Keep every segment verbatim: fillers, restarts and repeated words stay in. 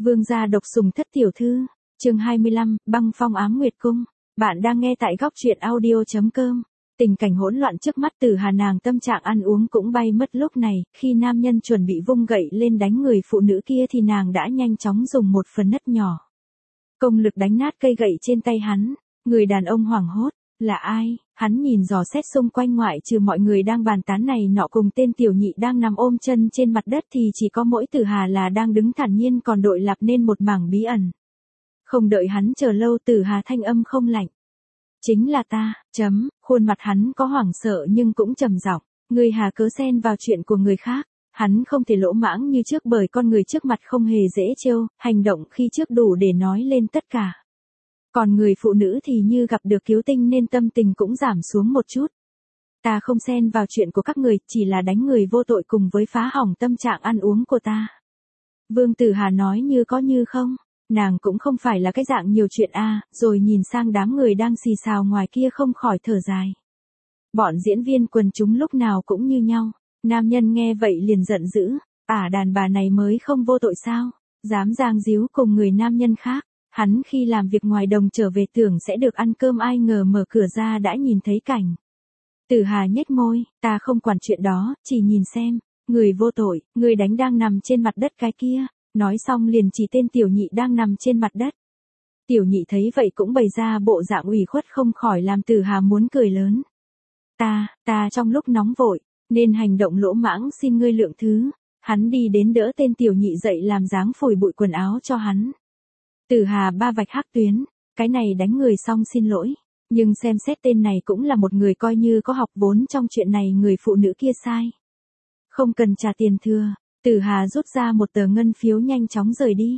Vương gia độc sủng thất tiểu thư, chương hai mươi lăm, băng phong ám nguyệt cung. Bạn đang nghe tại góc truyện audio chấm com. Tình cảnh hỗn loạn trước mắt Tử Hà, nàng tâm trạng ăn uống cũng bay mất. Lúc này, khi nam nhân chuẩn bị vung gậy lên đánh người phụ nữ kia thì nàng đã nhanh chóng dùng một phần nất nhỏ công lực đánh nát cây gậy trên tay hắn. Người đàn ông hoảng hốt, là ai? Hắn nhìn dò xét xung quanh, ngoại trừ mọi người đang bàn tán này nọ cùng tên tiểu nhị đang nằm ôm chân trên mặt đất thì chỉ có mỗi Tử Hà là đang đứng thản nhiên, còn đội lập nên một mảng bí ẩn. Không đợi hắn chờ lâu, Tử Hà thanh âm không lạnh. Chính là ta, chấm, khuôn mặt hắn có hoảng sợ nhưng cũng trầm giọng. Ngươi hà cớ xen vào chuyện của người khác. Hắn không thể lỗ mãng như trước, bởi con người trước mặt không hề dễ trêu, hành động khi trước đủ để nói lên tất cả. Còn người phụ nữ thì như gặp được cứu tinh nên tâm tình cũng giảm xuống một chút. Ta không xen vào chuyện của các người, chỉ là đánh người vô tội cùng với phá hỏng tâm trạng ăn uống của ta. Vương Tử Hà nói như có như không. Nàng cũng không phải là cái dạng nhiều chuyện a, à, rồi nhìn sang đám người đang xì xào ngoài kia không khỏi thở dài. Bọn diễn viên quần chúng lúc nào cũng như nhau. Nam nhân nghe vậy liền giận dữ, ả đàn bà này mới không vô tội sao, dám giang díu cùng người nam nhân khác. Hắn khi làm việc ngoài đồng trở về tưởng sẽ được ăn cơm, ai ngờ mở cửa ra đã nhìn thấy cảnh. Tử Hà nhếch môi, ta không quản chuyện đó, chỉ nhìn xem, người vô tội, người đánh đang nằm trên mặt đất cái kia. Nói xong liền chỉ tên tiểu nhị đang nằm trên mặt đất. Tiểu nhị thấy vậy cũng bày ra bộ dạng ủy khuất, không khỏi làm Tử Hà muốn cười lớn. Ta, ta trong lúc nóng vội, nên hành động lỗ mãng, xin ngươi lượng thứ. Hắn đi đến đỡ tên tiểu nhị dậy, làm dáng phủi bụi quần áo cho hắn. Tử Hà ba vạch hắc tuyến, cái này đánh người xong xin lỗi. Nhưng xem xét tên này cũng là một người coi như có học vốn trong chuyện này, người phụ nữ kia sai. Không cần trả tiền thừa. Tử Hà rút ra một tờ ngân phiếu nhanh chóng rời đi.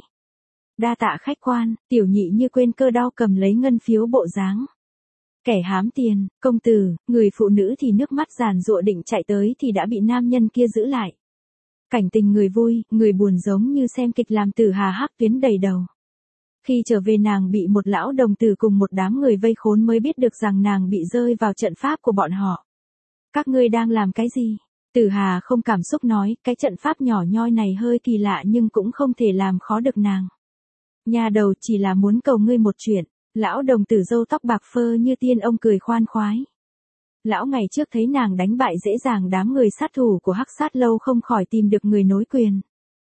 Đa tạ khách quan, tiểu nhị như quên cơ đau cầm lấy ngân phiếu bộ dáng. Kẻ hám tiền, công tử, người phụ nữ thì nước mắt giàn giụa định chạy tới thì đã bị nam nhân kia giữ lại. Cảnh tình người vui, người buồn giống như xem kịch làm Tử Hà hắc tuyến đầy đầu. Khi trở về nàng bị một lão đồng tử cùng một đám người vây khốn mới biết được rằng nàng bị rơi vào trận pháp của bọn họ. Các ngươi đang làm cái gì? Tử Hà không cảm xúc nói, cái trận pháp nhỏ nhoi này hơi kỳ lạ nhưng cũng không thể làm khó được nàng. Nhà đầu, chỉ là muốn cầu ngươi một chuyện. Lão đồng tử râu tóc bạc phơ như tiên ông cười khoan khoái. Lão ngày trước thấy nàng đánh bại dễ dàng đám người sát thủ của Hắc Sát Lâu không khỏi tìm được người nối quyền.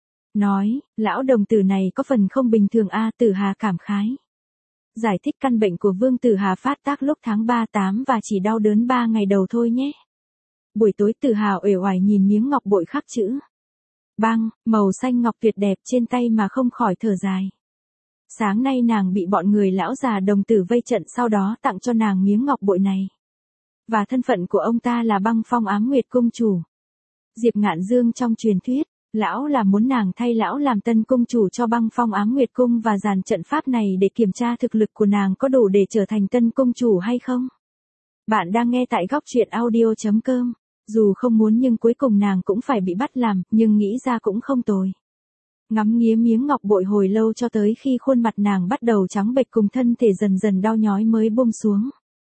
Nói, lão đồng tử này có phần không bình thường a. À, Tử Hà cảm khái. Giải thích căn bệnh của Vương Tử Hà phát tác lúc tháng ba tám và chỉ đau đớn ba ngày đầu thôi nhé. Buổi tối Tử Hà uể oải nhìn miếng ngọc bội khắc chữ băng, màu xanh ngọc tuyệt đẹp trên tay mà không khỏi thở dài. Sáng nay nàng bị bọn người lão già đồng tử vây trận, sau đó tặng cho nàng miếng ngọc bội này. Và thân phận của ông ta là băng phong ám nguyệt cung chủ. Diệp Ngạn Dương trong truyền thuyết, lão là muốn nàng thay lão làm tân cung chủ cho băng phong ám nguyệt cung và dàn trận pháp này để kiểm tra thực lực của nàng có đủ để trở thành tân cung chủ hay không. Bạn đang nghe tại góc truyện audio chấm com. Dù không muốn nhưng cuối cùng nàng cũng phải bị bắt làm, nhưng nghĩ ra cũng không tồi. Ngắm nghía miếng ngọc bội hồi lâu cho tới khi khuôn mặt nàng bắt đầu trắng bệch cùng thân thể dần dần đau nhói mới buông xuống.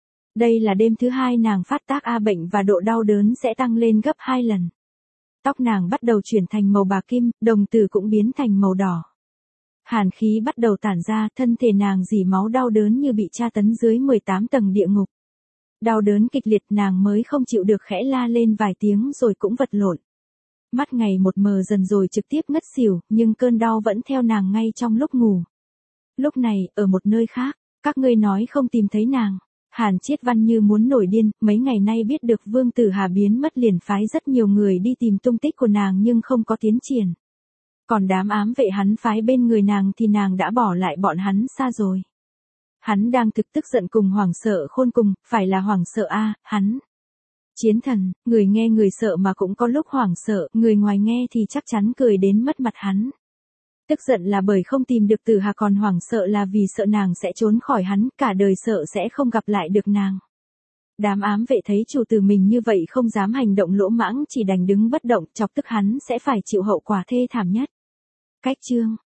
Đây là đêm thứ hai nàng phát tác a, bệnh và độ đau đớn sẽ tăng lên gấp hai lần. Tóc nàng bắt đầu chuyển thành màu bạc kim, đồng tử cũng biến thành màu đỏ. Hàn khí bắt đầu tản ra, thân thể nàng rỉ máu đau đớn như bị tra tấn dưới mười tám tầng địa ngục. Đau đớn kịch liệt, nàng mới không chịu được khẽ la lên vài tiếng rồi cũng vật lộn. Mắt ngày một mờ dần rồi trực tiếp ngất xỉu, nhưng cơn đau vẫn theo nàng ngay trong lúc ngủ. Lúc này, ở một nơi khác, các ngươi nói không tìm thấy nàng. Hàn Chiết Văn như muốn nổi điên, mấy ngày nay biết được Vương Tử Hà biến mất liền phái rất nhiều người đi tìm tung tích của nàng nhưng không có tiến triển. Còn đám ám vệ hắn phái bên người nàng thì nàng đã bỏ lại bọn hắn xa rồi. Hắn đang thực tức giận cùng hoảng sợ khôn cùng, phải là hoảng sợ a, à, hắn. Chiến thần, người nghe người sợ mà cũng có lúc hoảng sợ, người ngoài nghe thì chắc chắn cười đến mất mặt hắn. Tức giận là bởi không tìm được Tử Hà, còn hoảng sợ là vì sợ nàng sẽ trốn khỏi hắn, cả đời sợ sẽ không gặp lại được nàng. Đám ám vệ thấy chủ tử mình như vậy không dám hành động lỗ mãng, chỉ đành đứng bất động, chọc tức hắn sẽ phải chịu hậu quả thê thảm nhất. Cách chương,